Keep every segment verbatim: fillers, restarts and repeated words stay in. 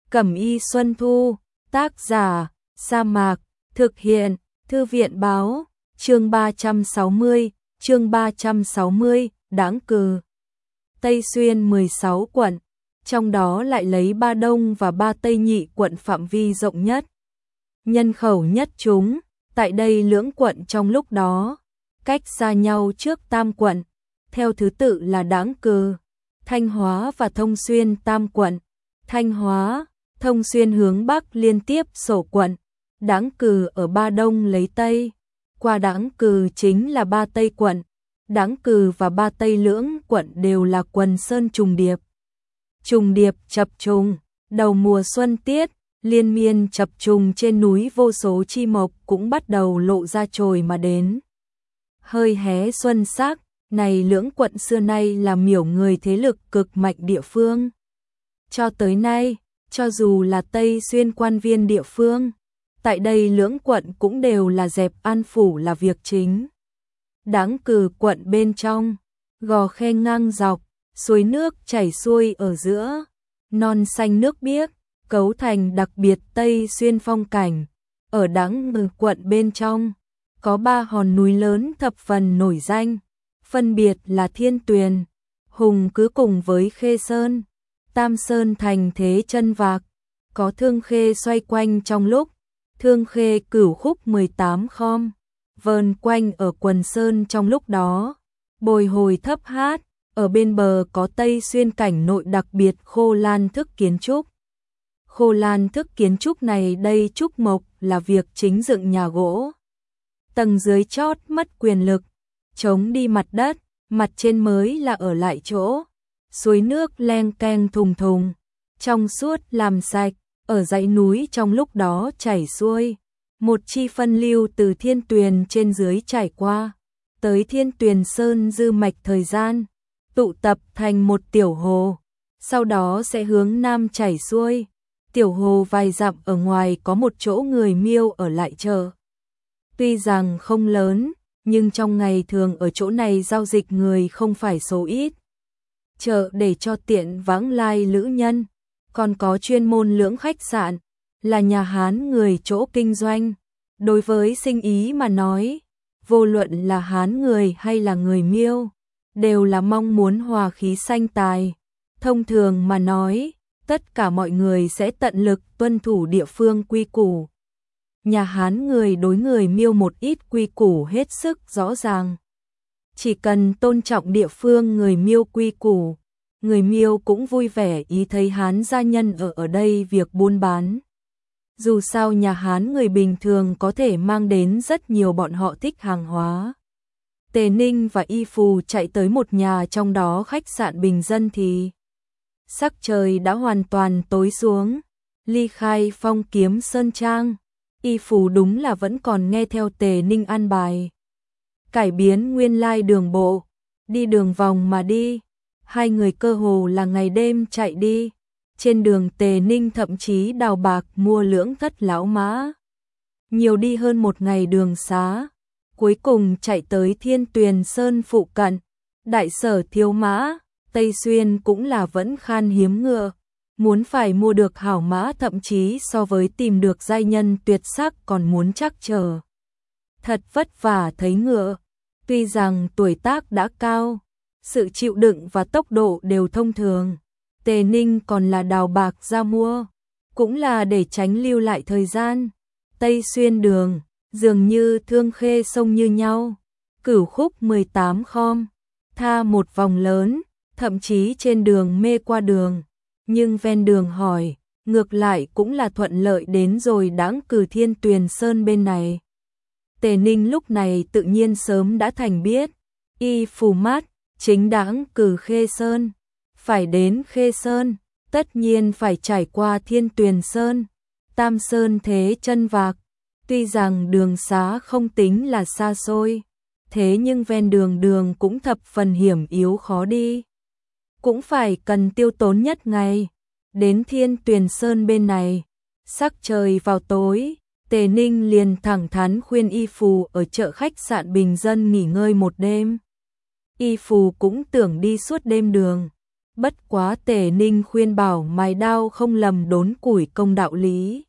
Cẩm y Xuân Thu, tác giả, Sa Mạc, thực hiện, Thư viện báo, chương ba trăm sáu mươi, chương ba trăm sáu mươi, Đãng Cừ. Tây Xuyên mười sáu quận, trong đó lại lấy Ba Đông và Ba Tây nhị quận phạm vi rộng nhất. Nhân khẩu nhất chúng, tại đây lưỡng quận trong lúc đó, cách xa nhau trước tam quận, theo thứ tự là Đãng Cừ, Thanh Hóa và Thông Xuyên tam quận. Thanh Hóa, Thông Xuyên hướng Bắc liên tiếp sổ quận, Đãng Cừ ở Ba Đông lấy Tây, qua Đãng Cừ chính là Ba Tây quận. Đãng Cừ và Ba Tây lưỡng quận đều là quần sơn trùng điệp. Trùng điệp chập trùng, đầu mùa xuân tiết, liên miên chập trùng trên núi vô số chi mộc cũng bắt đầu lộ ra chồi mà đến. Hơi hé xuân sắc, này lưỡng quận xưa nay là miểu người thế lực cực mạnh địa phương. Cho tới nay, cho dù là Tây Xuyên quan viên địa phương, tại đây lưỡng quận cũng đều là dẹp an phủ là việc chính. Đãng Cừ quận bên trong, gò khe ngang dọc, suối nước chảy xuôi ở giữa, non xanh nước biếc, cấu thành đặc biệt Tây Xuyên phong cảnh. Ở Đãng Cừ quận bên trong, có ba hòn núi lớn thập phần nổi danh, phân biệt là Thiên Tuyền, Hùng Cứ cùng với Khê Sơn. Tam Sơn thành thế chân vạc, có Thương Khê xoay quanh trong lúc, Thương Khê cửu khúc mười tám khom, vờn quanh ở quần sơn trong lúc đó, bồi hồi thấp hát, ở bên bờ có Tây Xuyên cảnh nội đặc biệt khô lan thức kiến trúc. Khô lan thức kiến trúc này đây trúc mộc là việc chính dựng nhà gỗ. Tầng dưới chót mất quyền lực, chống đi mặt đất, mặt trên mới là ở lại chỗ. Suối nước leng keng thùng thùng, trong suốt làm sạch, ở dãy núi trong lúc đó chảy xuôi. Một chi phân lưu từ Thiên Tuyền trên dưới chảy qua, tới Thiên Tuyền Sơn dư mạch thời gian, tụ tập thành một tiểu hồ, sau đó sẽ hướng nam chảy xuôi. Tiểu hồ vài dặm ở ngoài có một chỗ người Miêu ở lại chờ. Tuy rằng không lớn, nhưng trong ngày thường ở chỗ này giao dịch người không phải số ít. Chợ để cho tiện vãng lai lữ nhân, còn có chuyên môn lưỡng khách sạn, là nhà Hán người chỗ kinh doanh. Đối với sinh ý mà nói, vô luận là Hán người hay là người Miêu, đều là mong muốn hòa khí sanh tài. Thông thường mà nói, tất cả mọi người sẽ tận lực tuân thủ địa phương quy củ. Nhà Hán người đối người Miêu một ít quy củ hết sức rõ ràng. Chỉ cần tôn trọng địa phương người Miêu quy củ, người Miêu cũng vui vẻ ý thấy Hán gia nhân ở ở đây việc buôn bán. Dù sao nhà Hán người bình thường có thể mang đến rất nhiều bọn họ thích hàng hóa. Tề Ninh và Y Phù chạy tới một nhà trong đó khách sạn bình dân thì sắc trời đã hoàn toàn tối xuống. Ly khai Phong Kiếm Sơn Trang, Y Phù đúng là vẫn còn nghe theo Tề Ninh an bài. Cải biến nguyên lai đường bộ, đi đường vòng mà đi. Hai người cơ hồ là ngày đêm chạy đi. Trên đường Tề Ninh thậm chí đào bạc mua lưỡng thất lão mã. Nhiều đi hơn một ngày đường xá. Cuối cùng chạy tới Thiên Tuyền Sơn phụ cận. Đại sở thiếu mã, Tây Xuyên cũng là vẫn khan hiếm ngựa. Muốn phải mua được hảo mã thậm chí so với tìm được giai nhân tuyệt sắc còn muốn chắc chờ. Thật vất vả thấy ngựa. Tuy rằng tuổi tác đã cao, sự chịu đựng và tốc độ đều thông thường, Tề Ninh còn là đào bạc ra mua, cũng là để tránh lưu lại thời gian. Tây Xuyên đường, dường như Thương Khê sông như nhau, cửu khúc mười tám khom, tha một vòng lớn, thậm chí trên đường mê qua đường, nhưng ven đường hỏi, ngược lại cũng là thuận lợi đến rồi Đãng Cừ Thiên Tuyền Sơn bên này. Tề Ninh lúc này tự nhiên sớm đã thành biết, Y Phù mát, chính Đãng Cừ Khê Sơn, phải đến Khê Sơn, tất nhiên phải trải qua Thiên Tuyền Sơn, Tam Sơn thế chân vạc. Tuy rằng đường xá không tính là xa xôi, thế nhưng ven đường đường cũng thập phần hiểm yếu khó đi. Cũng phải cần tiêu tốn nhất ngày, đến Thiên Tuyền Sơn bên này, sắc trời vào tối. Tề Ninh liền thẳng thắn khuyên Y Phù ở chợ khách sạn bình dân nghỉ ngơi một đêm. Y Phù cũng tưởng đi suốt đêm đường, Bất quá Tề Ninh khuyên bảo mài đao không lầm đốn củi công đạo lý.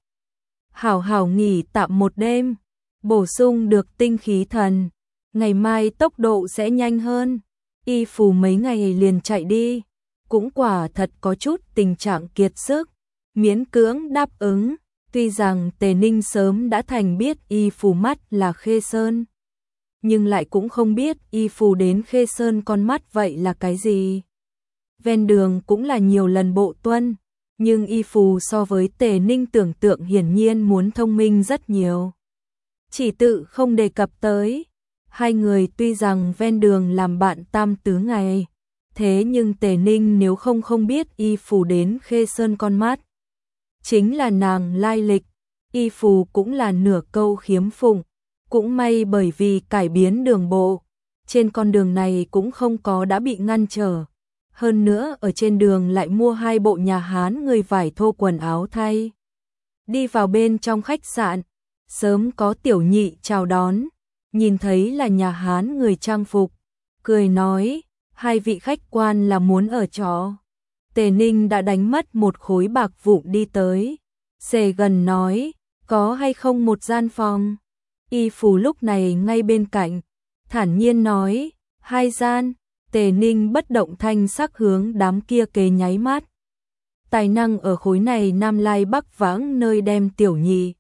Hảo hảo nghỉ tạm một đêm, bổ sung được tinh khí thần, ngày mai tốc độ sẽ nhanh hơn. Y Phù mấy ngày liền chạy đi, cũng quả thật có chút tình trạng kiệt sức, miễn cưỡng đáp ứng, tuy rằng Tề Ninh sớm đã thành biết Y Phù mắt là Khê Sơn, nhưng lại cũng không biết Y Phù đến Khê Sơn con mắt vậy là cái gì. Ven đường cũng là nhiều lần bộ tuân, nhưng Y Phù so với Tề Ninh tưởng tượng hiển nhiên muốn thông minh rất nhiều. Chỉ tự không đề cập tới, hai người tuy rằng ven đường làm bạn tam tứ ngày, thế nhưng Tề Ninh nếu không không biết Y Phù đến Khê Sơn con mắt, chính là nàng lai lịch, Y Phù cũng là nửa câu khiếm phụng, cũng may bởi vì cải biến đường bộ, trên con đường này cũng không có đã bị ngăn trở. Hơn nữa ở trên đường lại mua hai bộ nhà Hán người vải thô quần áo thay. Đi vào bên trong khách sạn, sớm có Tiểu Nhị chào đón, nhìn thấy là nhà Hán người trang phục, cười nói, hai vị khách quan là muốn ở trọ. Tề Ninh đã đánh mất một khối bạc vụn đi tới, xề gần nói, có hay không một gian phòng. Y Phù lúc này ngay bên cạnh, thản nhiên nói, hai gian. Tề Ninh bất động thanh sắc hướng đám kia kề nháy mắt. Tài năng ở khối này Nam Lai Bắc vãng nơi đem Tiểu Nhị.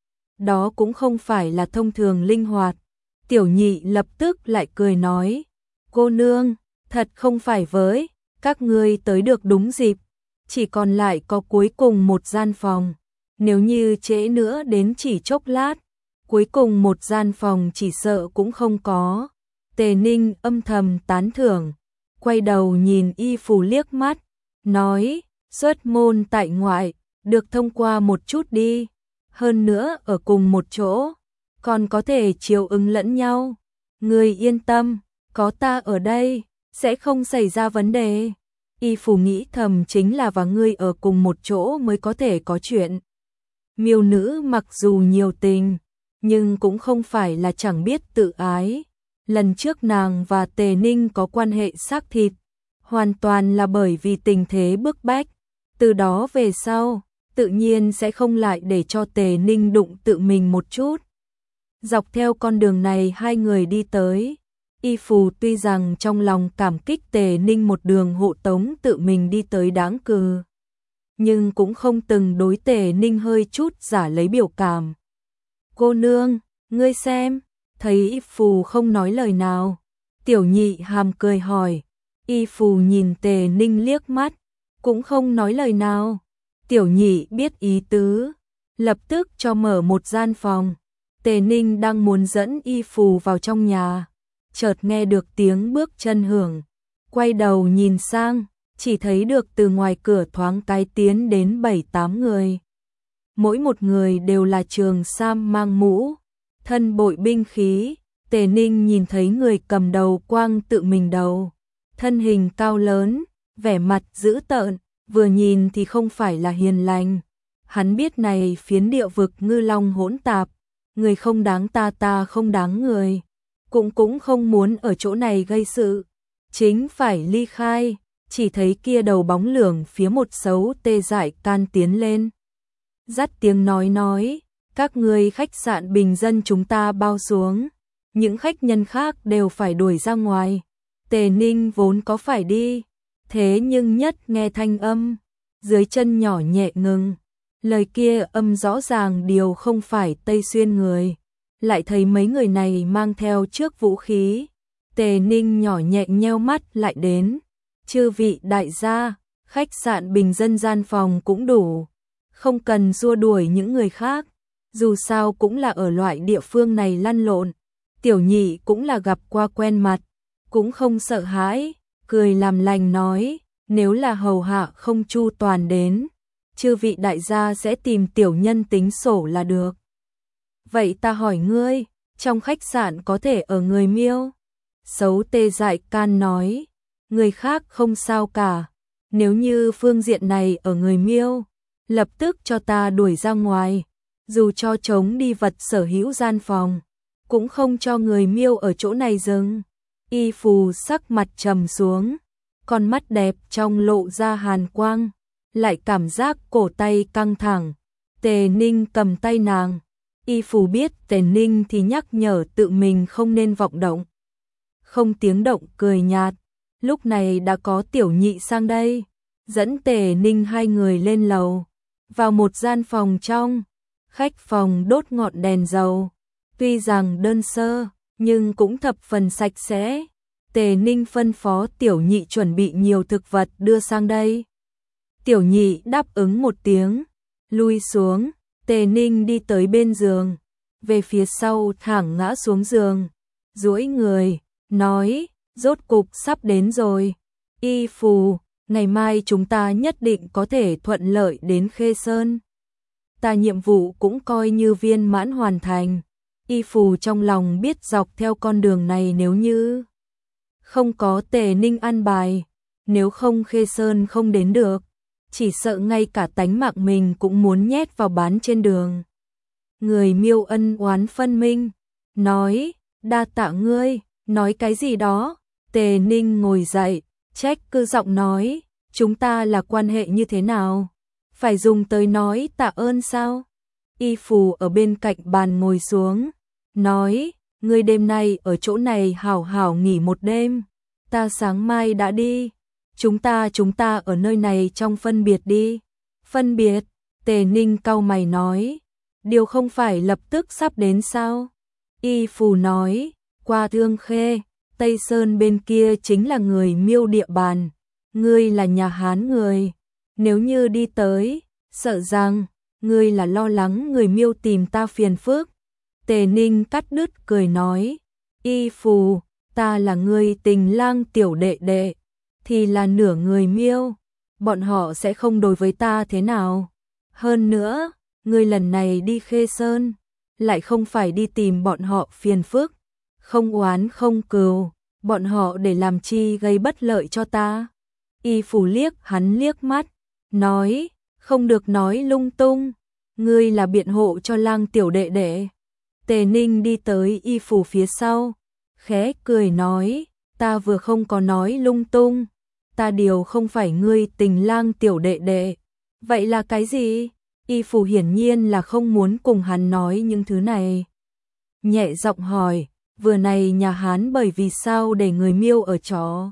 Đó cũng không phải là thông thường linh hoạt. Tiểu Nhị lập tức lại cười nói, cô nương, thật không phải với, các ngươi tới được đúng dịp, chỉ còn lại có cuối cùng một gian phòng. Nếu như trễ nữa đến chỉ chốc lát, cuối cùng một gian phòng chỉ sợ cũng không có. Tề Ninh âm thầm tán thưởng, quay đầu nhìn Y Phù liếc mắt, nói, xuất môn tại ngoại, được thông qua một chút đi, hơn nữa ở cùng một chỗ, còn có thể chiều ứng lẫn nhau. Ngươi yên tâm, có ta ở đây, sẽ không xảy ra vấn đề. Y Phù nghĩ thầm chính là và ngươi ở cùng một chỗ mới có thể có chuyện. Miêu nữ mặc dù nhiều tình, nhưng cũng không phải là chẳng biết tự ái. Lần trước nàng và Tề Ninh có quan hệ xác thịt, hoàn toàn là bởi vì tình thế bức bách. Từ đó về sau, tự nhiên sẽ không lại để cho Tề Ninh đụng tự mình một chút. Dọc theo con đường này hai người đi tới, Y Phù tuy rằng trong lòng cảm kích Tề Ninh một đường hộ tống tự mình đi tới Đáng Cừ, nhưng cũng không từng đối Tề Ninh hơi chút giả lấy biểu cảm. Cô nương, ngươi xem. Thấy Y Phù không nói lời nào, Tiểu Nhị hàm cười hỏi. Y Phù nhìn Tề Ninh liếc mắt, cũng không nói lời nào. Tiểu Nhị biết ý tứ, lập tức cho mở một gian phòng. Tề Ninh đang muốn dẫn Y Phù vào trong nhà, chợt nghe được tiếng bước chân hưởng, quay đầu nhìn sang, chỉ thấy được từ ngoài cửa thoáng cái tiến đến bảy tám người. Mỗi một người đều là trường sam mang mũ, thân bội binh khí. Tề Ninh nhìn thấy người cầm đầu quang tự mình đầu, thân hình cao lớn, vẻ mặt dữ tợn, vừa nhìn thì không phải là hiền lành. Hắn biết này phiến địa vực ngư long hỗn tạp, người không đáng ta ta không đáng người, cũng cũng không muốn ở chỗ này gây sự, chính phải ly khai. Chỉ thấy kia đầu bóng lưỡng phía một xấu tê dại can tiến lên, dắt tiếng nói nói, các ngươi khách sạn bình dân chúng ta bao xuống, những khách nhân khác đều phải đuổi ra ngoài. Tề Ninh vốn có phải đi, thế nhưng nhất nghe thanh âm, dưới chân nhỏ nhẹ ngừng, lời kia âm rõ ràng điều không phải Tây Xuyên người, lại thấy mấy người này mang theo trước vũ khí. Tề Ninh nhỏ nhẹ nheo mắt lại đến, chư vị đại gia, khách sạn bình dân gian phòng cũng đủ, không cần xua đuổi những người khác, dù sao cũng là ở loại địa phương này lăn lộn. Tiểu Nhị cũng là gặp qua quen mặt, cũng không sợ hãi, cười làm lành nói, nếu là hầu hạ không chu toàn đến, chư vị đại gia sẽ tìm tiểu nhân tính sổ là được. Vậy ta hỏi ngươi, trong khách sạn có thể ở người Miêu? Xấu tê dại can nói, người khác không sao cả, nếu như phương diện này ở người Miêu, lập tức cho ta đuổi ra ngoài, dù cho chống đi vật sở hữu gian phòng, cũng không cho người Miêu ở chỗ này dừng. Y Phù sắc mặt trầm xuống, con mắt đẹp trong lộ ra hàn quang, lại cảm giác cổ tay căng thẳng. Tề Ninh cầm tay nàng, Y Phù biết Tề Ninh thì nhắc nhở tự mình không nên vọng động. Không tiếng động cười nhạt, lúc này đã có Tiểu Nhị sang đây, dẫn Tề Ninh hai người lên lầu, vào một gian phòng trong, khách phòng đốt ngọn đèn dầu, tuy rằng đơn sơ, nhưng cũng thập phần sạch sẽ. Tề Ninh phân phó Tiểu Nhị chuẩn bị nhiều thực vật đưa sang đây. Tiểu Nhị đáp ứng một tiếng, lui xuống. Tề Ninh đi tới bên giường, về phía sau thẳng ngã xuống giường, duỗi người, nói, rốt cục sắp đến rồi. Y Phù, ngày mai chúng ta nhất định có thể thuận lợi đến Khê Sơn. Ta nhiệm vụ cũng coi như viên mãn hoàn thành. Y Phù trong lòng biết dọc theo con đường này nếu như không có Tề Ninh an bài, nếu không Khê Sơn không đến được, chỉ sợ ngay cả tánh mạng mình cũng muốn nhét vào bán trên đường. Người Miêu ân oán phân minh, nói, đa tạ ngươi, nói cái gì đó. Tề Ninh ngồi dậy, trách cứ giọng nói, chúng ta là quan hệ như thế nào? Phải dùng tới nói tạ ơn sao? Y Phù ở bên cạnh bàn ngồi xuống, nói, ngươi đêm nay ở chỗ này hảo hảo nghỉ một đêm, ta sáng mai đã đi. Chúng ta chúng ta ở nơi này trong phân biệt đi. Phân biệt? Tề Ninh cau mày nói, điều không phải lập tức sắp đến sao? Y Phù nói, qua Thương Khê, Tây Sơn bên kia chính là người Miêu địa bàn, ngươi là nhà Hán người, nếu như đi tới, sợ rằng ngươi là lo lắng người Miêu tìm ta phiền phức. Tề Ninh cắt đứt cười nói, Y Phù, ta là người Tình Lang tiểu đệ đệ, thì là nửa người Miêu, bọn họ sẽ không đối với ta thế nào. Hơn nữa, ngươi lần này đi Khê Sơn, lại không phải đi tìm bọn họ phiền phức, không oán không cừu, bọn họ để làm chi gây bất lợi cho ta. Y Phù liếc hắn liếc mắt, nói, không được nói lung tung, ngươi là biện hộ cho Lang tiểu đệ đệ. Tề Ninh đi tới Y Phù phía sau, khẽ cười nói, ta vừa không có nói lung tung, ta điều không phải ngươi Tình Lang tiểu đệ đệ. Vậy là cái gì? Y Phù hiển nhiên là không muốn cùng hắn nói những thứ này. Nhẹ giọng hỏi, vừa này nhà Hán bởi vì sao để người Miêu ở chó?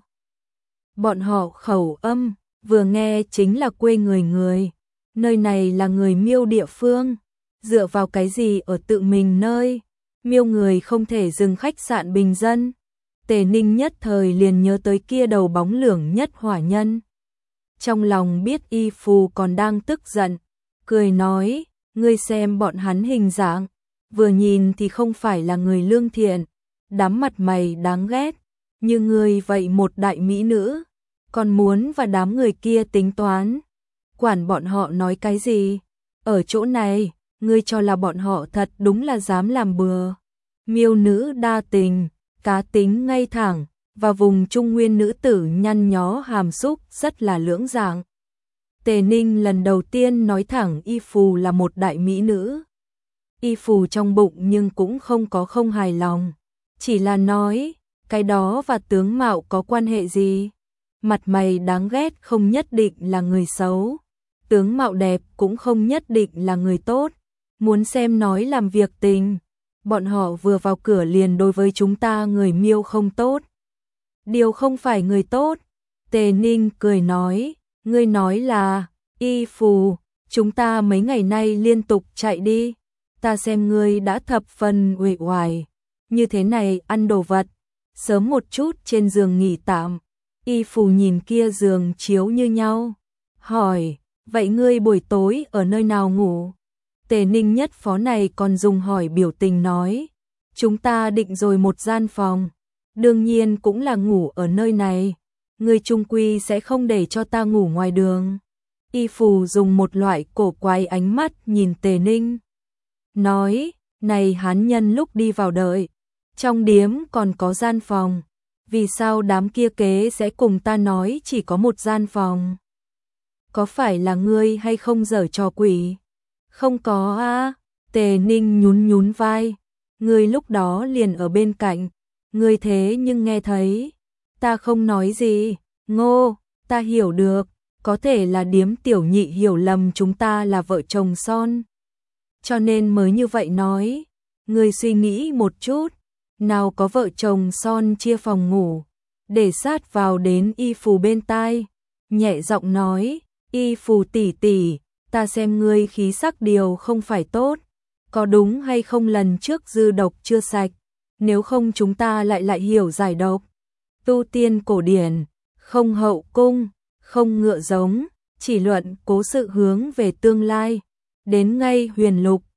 Bọn họ khẩu âm, vừa nghe chính là quê người người, nơi này là người Miêu địa phương, dựa vào cái gì ở tự mình nơi, Miêu người không thể dừng khách sạn bình dân. Tề Ninh nhất thời liền nhớ tới kia đầu bóng lưỡng nhất hỏa nhân. Trong lòng biết Y Phù còn đang tức giận, cười nói, ngươi xem bọn hắn hình dạng, vừa nhìn thì không phải là người lương thiện, đám mặt mày đáng ghét, như ngươi vậy một đại mỹ nữ, còn muốn và đám người kia tính toán, quản bọn họ nói cái gì? Ở chỗ này, ngươi cho là bọn họ thật đúng là dám làm bừa. Miêu nữ đa tình, cá tính ngay thẳng, và vùng Trung Nguyên nữ tử nhăn nhó hàm xúc rất là lưỡng dạng. Tề Ninh lần đầu tiên nói thẳng Y Phù là một đại mỹ nữ. Y Phù trong bụng nhưng cũng không có không hài lòng, chỉ là nói, cái đó và tướng mạo có quan hệ gì? Mặt mày đáng ghét không nhất định là người xấu, tướng mạo đẹp cũng không nhất định là người tốt. Muốn xem nói làm việc tình, bọn họ vừa vào cửa liền đối với chúng ta người Miêu không tốt. Điều không phải người tốt. Tề Ninh cười nói, ngươi nói là, Y Phù, chúng ta mấy ngày nay liên tục chạy đi, ta xem ngươi đã thập phần uể oải, như thế này ăn đồ vật, sớm một chút trên giường nghỉ tạm. Y Phù nhìn kia giường chiếu như nhau, hỏi, vậy ngươi buổi tối ở nơi nào ngủ? Tề Ninh nhất phó này còn dùng hỏi biểu tình nói, chúng ta định rồi một gian phòng, đương nhiên cũng là ngủ ở nơi này, ngươi chung quy sẽ không để cho ta ngủ ngoài đường. Y Phù dùng một loại cổ quái ánh mắt nhìn Tề Ninh, nói, này Hán nhân lúc đi vào đợi, trong điếm còn có gian phòng, vì sao đám kia kế sẽ cùng ta nói chỉ có một gian phòng? Có phải là ngươi hay không giở trò quỷ? Không có a. Tề Ninh nhún nhún vai, ngươi lúc đó liền ở bên cạnh, ngươi thế nhưng nghe thấy, ta không nói gì, Ngô, ta hiểu được, có thể là Điếm tiểu nhị hiểu lầm chúng ta là vợ chồng son. Cho nên mới như vậy nói, ngươi suy nghĩ một chút, nào có vợ chồng son chia phòng ngủ, để sát vào đến Y Phù bên tai, nhẹ giọng nói, Y Phù tỷ tỷ, ta xem ngươi khí sắc điều không phải tốt, có đúng hay không lần trước dư độc chưa sạch, nếu không chúng ta lại lại hiểu giải độc. Tu tiên cổ điển, không hậu cung, không ngựa giống, chỉ luận cố sự hướng về tương lai, đến ngay huyền lục,